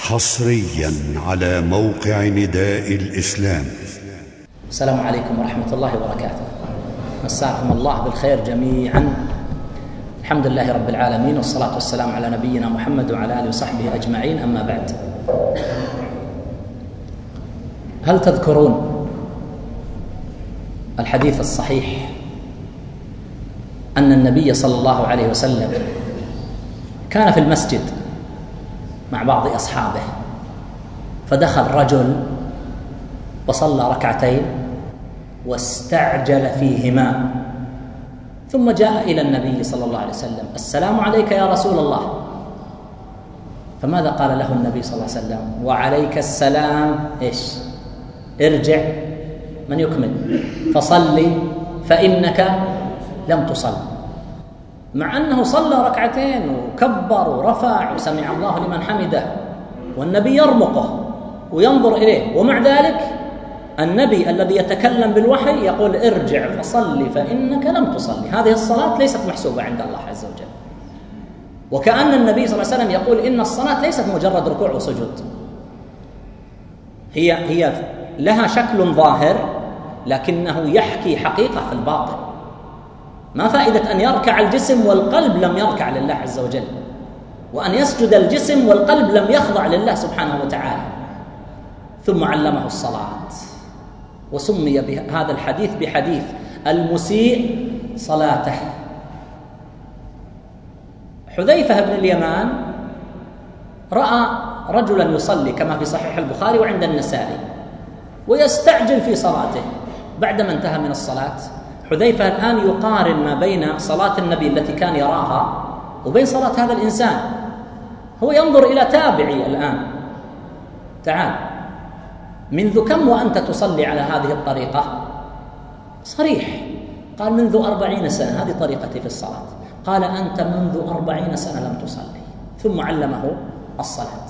حصريا على موقع نداء الإسلام. السلام عليكم ورحمة الله وبركاته. مساكم الله بالخير جميعا. الحمد لله رب العالمين، والصلاة والسلام على نبينا محمد وعلى آله وصحبه أجمعين. أما بعد، هل تذكرون الحديث الصحيح أن النبي صلى الله عليه وسلم كان في المسجد مع بعض أصحابه، فدخل رجل وصلى ركعتين واستعجل فيهما، ثم جاء إلى النبي صلى الله عليه وسلم: السلام عليك يا رسول الله. فماذا قال له النبي صلى الله عليه وسلم؟ وعليك السلام، إيش؟ ارجع، من يكمل؟ فصلي فإنك لم تصل. مع أنه صلى ركعتين وكبر ورفع وسمع الله لمن حمده، والنبي يرمقه وينظر إليه، ومع ذلك النبي الذي يتكلم بالوحي يقول: ارجع فصلي فإنك لم تصلي. هذه الصلاة ليست محسوبة عند الله عز وجل. وكأن النبي صلى الله عليه وسلم يقول إن الصلاة ليست مجرد ركوع وسجود، هي لها شكل ظاهر لكنه يحكي حقيقة في الباطن. ما فائدة أن يركع الجسم والقلب لم يركع لله عز وجل، وأن يسجد الجسم والقلب لم يخضع لله سبحانه وتعالى. ثم علمه الصلاة، وسمي بهذا الحديث بحديث المسيء صلاته. حذيفة بن اليمان رأى رجلا يصلي كما في صحيح البخاري وعند النسائي، ويستعجل في صلاته. بعدما انتهى من الصلاة، حذيفة الآن يقارن ما بين صلاة النبي التي كان يراها وبين صلاة هذا الإنسان. هو ينظر إلى تابعي الآن: تعال، منذ كم وأنت تصلي على هذه الطريقة؟ صريح، قال: منذ 40 سنة، هذه طريقتي في الصلاة. قال: أنت منذ 40 سنة لم تصلي. ثم علمه الصلاة.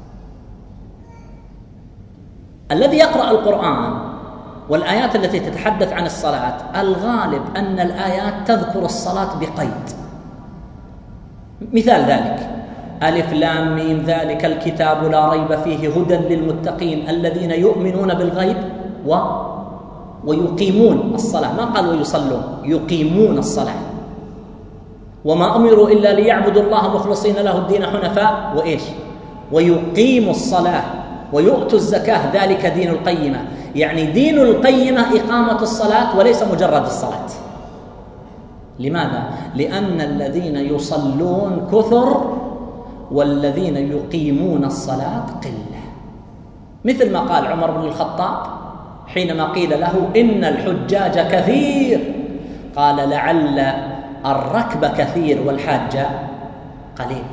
الذي يقرأ القرآن والآيات التي تتحدث عن الصلاة، الغالب أن الآيات تذكر الصلاة بقيد. مثال ذلك: ألف لام ميم ذلك الكتاب لا ريب فيه هدى للمتقين الذين يؤمنون بالغيب ويقيمون الصلاة. ما قال ويصلون، يقيمون الصلاة. وما أمروا إلا ليعبدوا الله مخلصين له الدين حنفاء، وإيش؟ ويقيموا الصلاة ويؤتوا الزكاة، ذلك دين القيمة. يعني دين القيمة إقامة الصلاة وليس مجرد الصلاة. لماذا؟ لأن الذين يصلون كثر والذين يقيمون الصلاة قلة. مثل ما قال عمر بن الخطاب حينما قيل له: إن الحجاج كثير، قال: لعل الركب كثير والحاج قليل.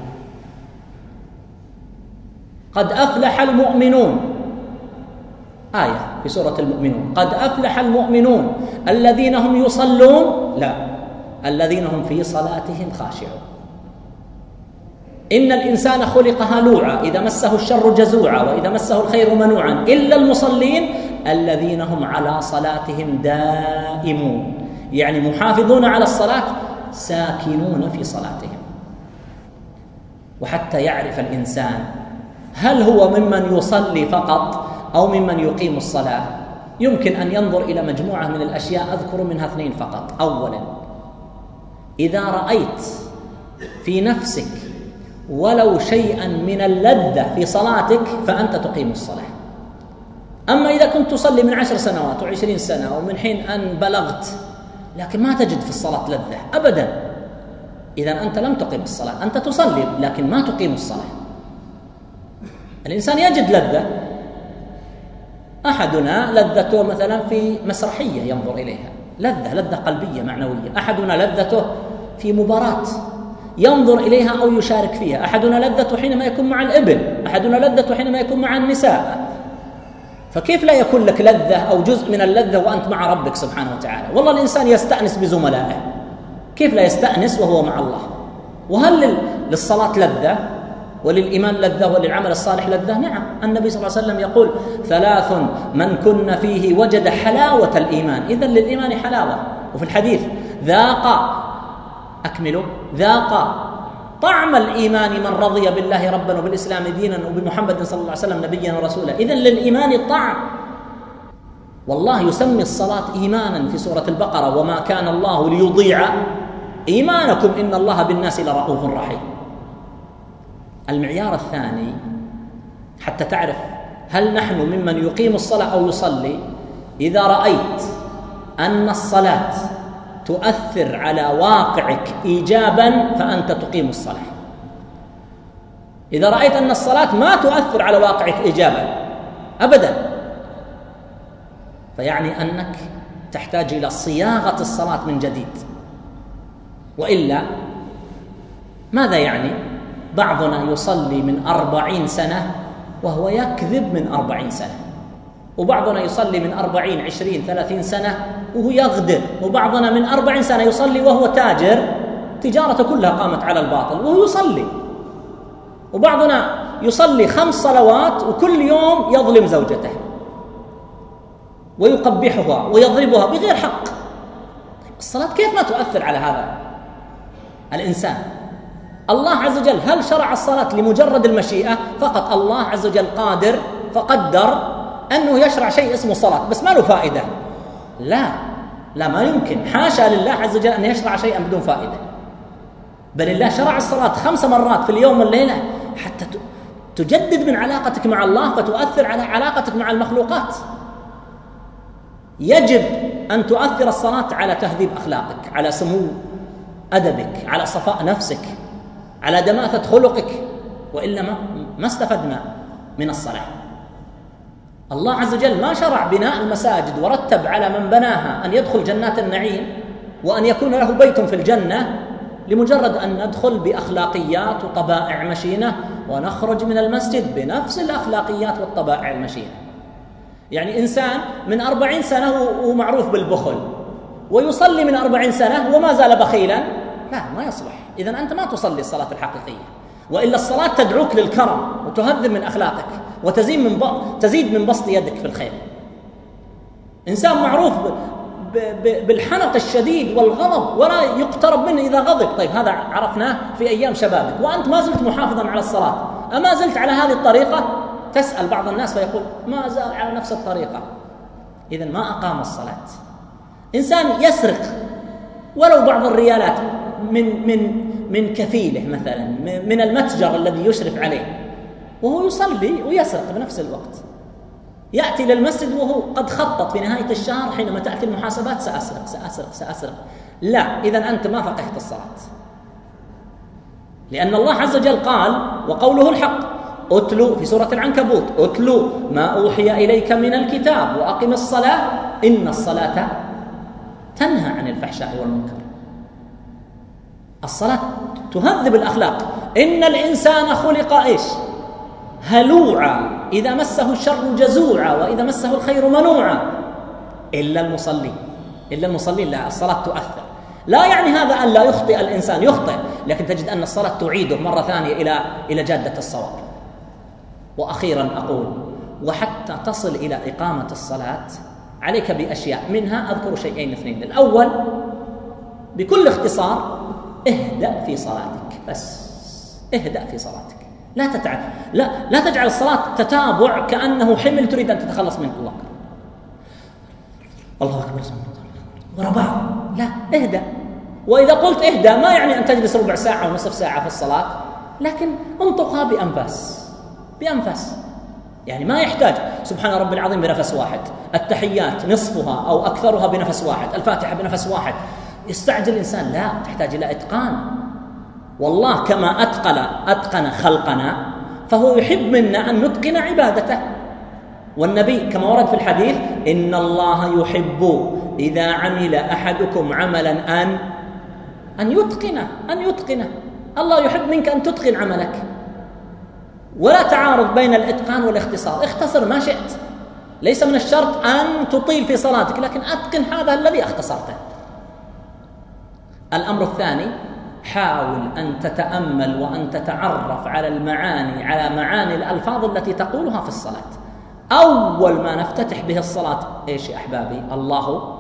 قد أفلح المؤمنون، آية في سورة المؤمنون: قد أفلح المؤمنون الذين هم يصلون، لا، الذين هم في صلاتهم خاشعون. إن الإنسان خلق هلوعا إذا مسه الشر جزوعا وإذا مسه الخير منوعا إلا المصلين الذين هم على صلاتهم دائمون. يعني محافظون على الصلاة، ساكنون في صلاتهم. وحتى يعرف الإنسان هل هو ممن يصلي فقط أو ممن يقيم الصلاة، يمكن أن ينظر إلى مجموعة من الأشياء، أذكر منها 2 فقط. أولا، إذا رأيت في نفسك ولو شيئا من اللذة في صلاتك فأنت تقيم الصلاة. أما إذا كنت تصلي من 10 سنوات و20 سنة ومن حين أن بلغت لكن ما تجد في الصلاة لذة أبدا، إذن أنت لم تقيم الصلاة. أنت تصلي لكن ما تقيم الصلاة. الإنسان يجد لذة، أحدنا لذته مثلا في مسرحية ينظر إليها، لذة قلبية معنوية. أحدنا لذته في مباراة ينظر إليها أو يشارك فيها. أحدنا لذته حينما يكون مع الإبل، أحدنا لذته حينما يكون مع النساء. فكيف لا يكون لك لذة أو جزء من اللذة وأنت مع ربك سبحانه وتعالى؟ والله الإنسان يستأنس بزملائه، كيف لا يستأنس وهو مع الله؟ وهل للصلاة لذة وللإيمان لذة وللعمل الصالح لذة؟ نعم. النبي صلى الله عليه وسلم يقول: 3 من كن فيه وجد حلاوة الإيمان. إذن للإيمان حلاوة. وفي الحديث: ذاق طعم الإيمان من رضي بالله ربا وبالإسلام دينا وبمحمد صلى الله عليه وسلم نبيا ورسولا. إذن للإيمان طعم. والله يسمي الصلاة إيمانا في سورة البقرة: وما كان الله ليضيع إيمانكم إن الله بالناس لرؤوف رحيم. المعيار الثاني حتى تعرف هل نحن ممن يقيم الصلاة أو يصلي: إذا رأيت أن الصلاة تؤثر على واقعك إيجابا فأنت تقيم الصلاة. إذا رأيت أن الصلاة ما تؤثر على واقعك إيجابا أبدا، فيعني أنك تحتاج إلى صياغة الصلاة من جديد. وإلا ماذا يعني؟ بعضنا يصلي من 40 سنة وهو يكذب من 40 سنة، وبعضنا يصلي من 40 20 30 سنة وهو يغدر، وبعضنا من 40 سنة يصلي وهو تاجر تجارته كلها قامت على الباطل وهو يصلي، وبعضنا يصلي 5 صلوات وكل يوم يظلم زوجته ويقبحها ويضربها بغير حق. الصلاة كيف ما تؤثر على هذا الإنسان؟ الله عز وجل هل شرع الصلاة لمجرد المشيئة فقط؟ الله عز وجل قادر فقدر أنه يشرع شيء اسمه صلاة بس ما له فائدة. لا ما يمكن، حاشا لله عز وجل أن يشرع شيئا بدون فائدة، بل الله شرع الصلاة 5 مرات في اليوم والليلة حتى تجدد من علاقتك مع الله فتؤثر على علاقتك مع المخلوقات. يجب أن تؤثر الصلاة على تهذيب أخلاقك، على سمو أدبك، على صفاء نفسك، على دماثة خلقك، وإلا ما استفدنا من الصلاة. الله عز وجل ما شرع بناء المساجد ورتب على من بناها أن يدخل جنات النعيم وأن يكون له بيت في الجنة لمجرد أن ندخل بأخلاقيات وطبائع مشينة ونخرج من المسجد بنفس الأخلاقيات والطبائع المشينة. يعني إنسان من 40 سنة ومعروف بالبخل ويصلي من 40 سنة وما زال بخيلا، لا ما يصلح. إذن أنت ما تصلي الصلاة الحقيقية، وإلا الصلاة تدعوك للكرم وتهذب من أخلاقك وتزيد من بسط يدك في الخير. إنسان معروف بالحنق الشديد والغضب ولا يقترب منه إذا غضب، طيب هذا عرفناه في أيام شبابك وأنت ما زلت محافظا على الصلاة، أما زلت على هذه الطريقة؟ تسأل بعض الناس فيقول ما زال على نفس الطريقة. إذن ما أقام الصلاة. إنسان يسرق ولو بعض الريالات من كفيله مثلا، من المتجر الذي يشرف عليه، وهو يصلي ويسرق بنفس الوقت، يأتي للمسجد وهو قد خطط في نهاية الشهر حينما تأتي المحاسبات سأسرق. لا، إذن أنت ما فقهت الصلاة، لأن الله عز وجل قال وقوله الحق: أتلو في سورة العنكبوت: أتلو ما أوحي إليك من الكتاب وأقم الصلاة إن الصلاة تنهى عن الفحشاء والمنكر. الصلاة تهذب الأخلاق. إن الإنسان خلق إيش؟ هلوعا إذا مسه الشر جزوعا وإذا مسه الخير منوعا إلا المصلي. لا، الصلاة تؤثر. لا يعني هذا أن لا يخطئ الإنسان، يخطئ، لكن تجد أن الصلاة تعيده مرة ثانية إلى جادة الصواب. وأخيرا أقول: وحتى تصل إلى إقامة الصلاة عليك بأشياء، منها أذكر شيئين 2. الأول بكل اختصار: اهدأ في صلاتك، بس اهدأ في صلاتك، لا تتعب، لا تجعل الصلاة تتابع كأنه حمل تريد أن تتخلص منه. الله أكبر وراء بعض، لا، اهدأ. وإذا قلت اهدأ ما يعني أن تجلس ربع ساعة ونصف ساعة في الصلاة، لكن انطقها بأنفاس. يعني ما يحتاج سبحان رب العظيم بنفس واحد، التحيات نصفها أو أكثرها بنفس واحد، الفاتحة بنفس واحد. يستعجل الإنسان، لا، تحتاج إلى إتقان. والله كما أتقن خلقنا فهو يحب منا أن نتقن عبادته. والنبي كما ورد في الحديث: إن الله يحب إذا عمل أحدكم عملا أن يتقنه. الله يحب منك أن تتقن عملك، ولا تعارض بين الإتقان والاختصار. اختصر ما شئت، ليس من الشرط أن تطيل في صلاتك، لكن أتقن هذا الذي اختصرته. الأمر الثاني: حاول أن تتأمل وأن تتعرف على معاني الألفاظ التي تقولها في الصلاة. أول ما نفتتح به الصلاة إيش يا أحبابي؟ الله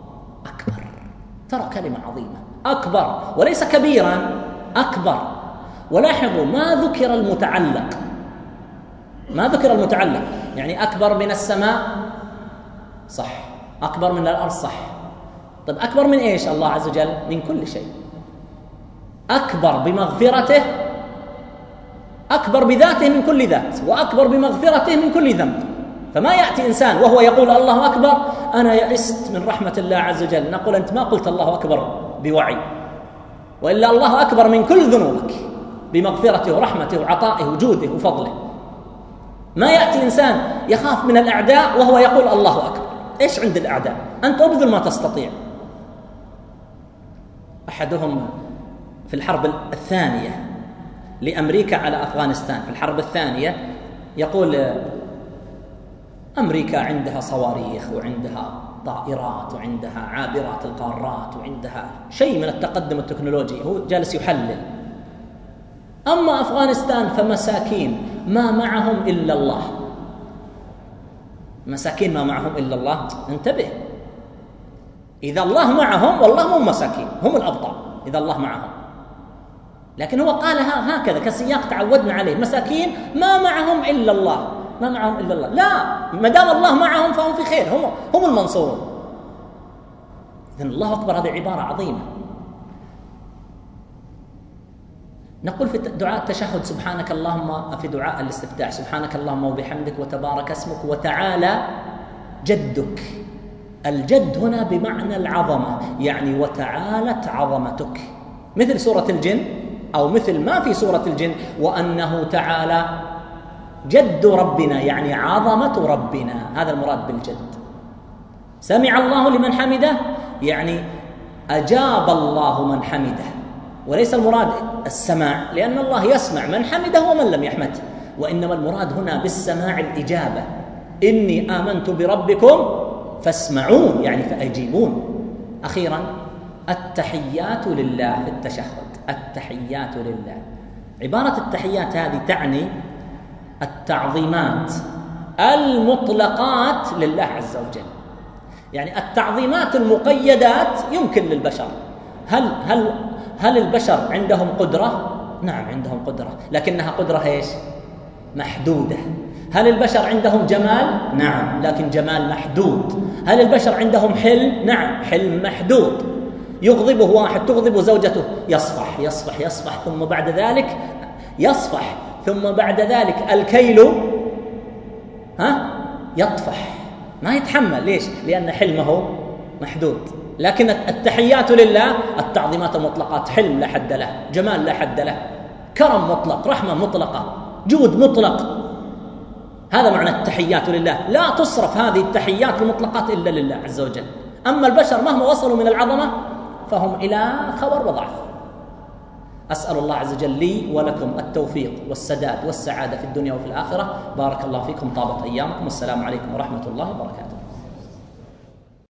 أكبر. ترى كلمة عظيمة، أكبر وليس كبيرا، أكبر. ولاحظوا ما ذكر المتعلق، ما ذكر المتعلق. يعني أكبر من السماء صح، أكبر من الأرض صح. طيب أكبر من إيش الله عز وجل؟ من كل شيء. أكبر بمغفرته، أكبر بذاته من كل ذات، وأكبر بمغفرته من كل ذنب. فما يأتي إنسان وهو يقول الله أكبر أنا يئست من رحمة الله عز وجل، نقول أنت ما قلت الله أكبر بوعي، وإلا الله أكبر من كل ذنوبك بمغفرته ورحمته وعطائه وجوده وفضله. ما يأتي إنسان يخاف من الأعداء وهو يقول الله أكبر. إيش عند الأعداء؟ أنت أبذل ما تستطيع. أحدهم في الحرب الثانية لأمريكا على أفغانستان، في الحرب الثانية يقول أمريكا عندها صواريخ وعندها طائرات وعندها عابرات القارات وعندها شيء من التقدم التكنولوجي، هو جالس يحلل. أما أفغانستان فمساكين ما معهم إلا الله، مساكين ما معهم إلا الله. انتبه، إذا الله معهم والله هم مساكين، هم الأبطال إذا الله معهم. لكن هو قالها هكذا كسياق تعودنا عليه، مساكين ما معهم إلا الله، ما معهم إلا الله. لا، ما دام الله معهم فهم في خير، هم المنصورون. إذن الله أكبر هذه عبارة عظيمة. نقول في دعاء التشهد سبحانك اللهم، في دعاء الاستفتاح سبحانك اللهم وبحمدك وتبارك اسمك وتعالى جدك. الجد هنا بمعنى العظمة، يعني وتعالت عظمتك، مثل سورة الجن، أو مثل ما في سورة الجن وأنه تعالى جد ربنا، يعني عظمة ربنا. هذا المراد بالجد. سمع الله لمن حمده، يعني أجاب الله من حمده، وليس المراد السماع، لأن الله يسمع من حمده ومن لم يحمده، وإنما المراد هنا بالسماع الإجابة. إني آمنت بربكم فاسمعون، يعني فأجيبون. أخيرا التحيات لله في التشهد، التحيات لله. عبارة التحيات هذه تعني التعظيمات المطلقات لله عز وجل، يعني التعظيمات المقيدات يمكن للبشر. هل البشر عندهم قدرة؟ نعم عندهم قدرة، لكنها قدرة ايش؟ محدودة. هل البشر عندهم جمال؟ نعم، لكن جمال محدود. هل البشر عندهم حلم؟ نعم، حلم محدود. يغضبه واحد، تغضب زوجته، يصفح يصفح يصفح، ثم بعد ذلك يصفح، ثم بعد ذلك الكيل يطفح، ما يتحمل. ليش؟ لأن حلمه محدود. لكن التحيات لله التعظيمات المطلقات، حلم لا حد له، جمال لا حد له، كرم مطلق، رحمة مطلقة، جود مطلق. هذا معنى التحيات لله. لا تصرف هذه التحيات المطلقات إلا لله عز وجل. أما البشر مهما وصلوا من العظمة فهم إلى خبر وضعف. أسأل الله عز وجل لي ولكم التوفيق والسداد والسعادة في الدنيا وفي الآخرة. بارك الله فيكم، طابت أيامكم، والسلام عليكم ورحمة الله وبركاته.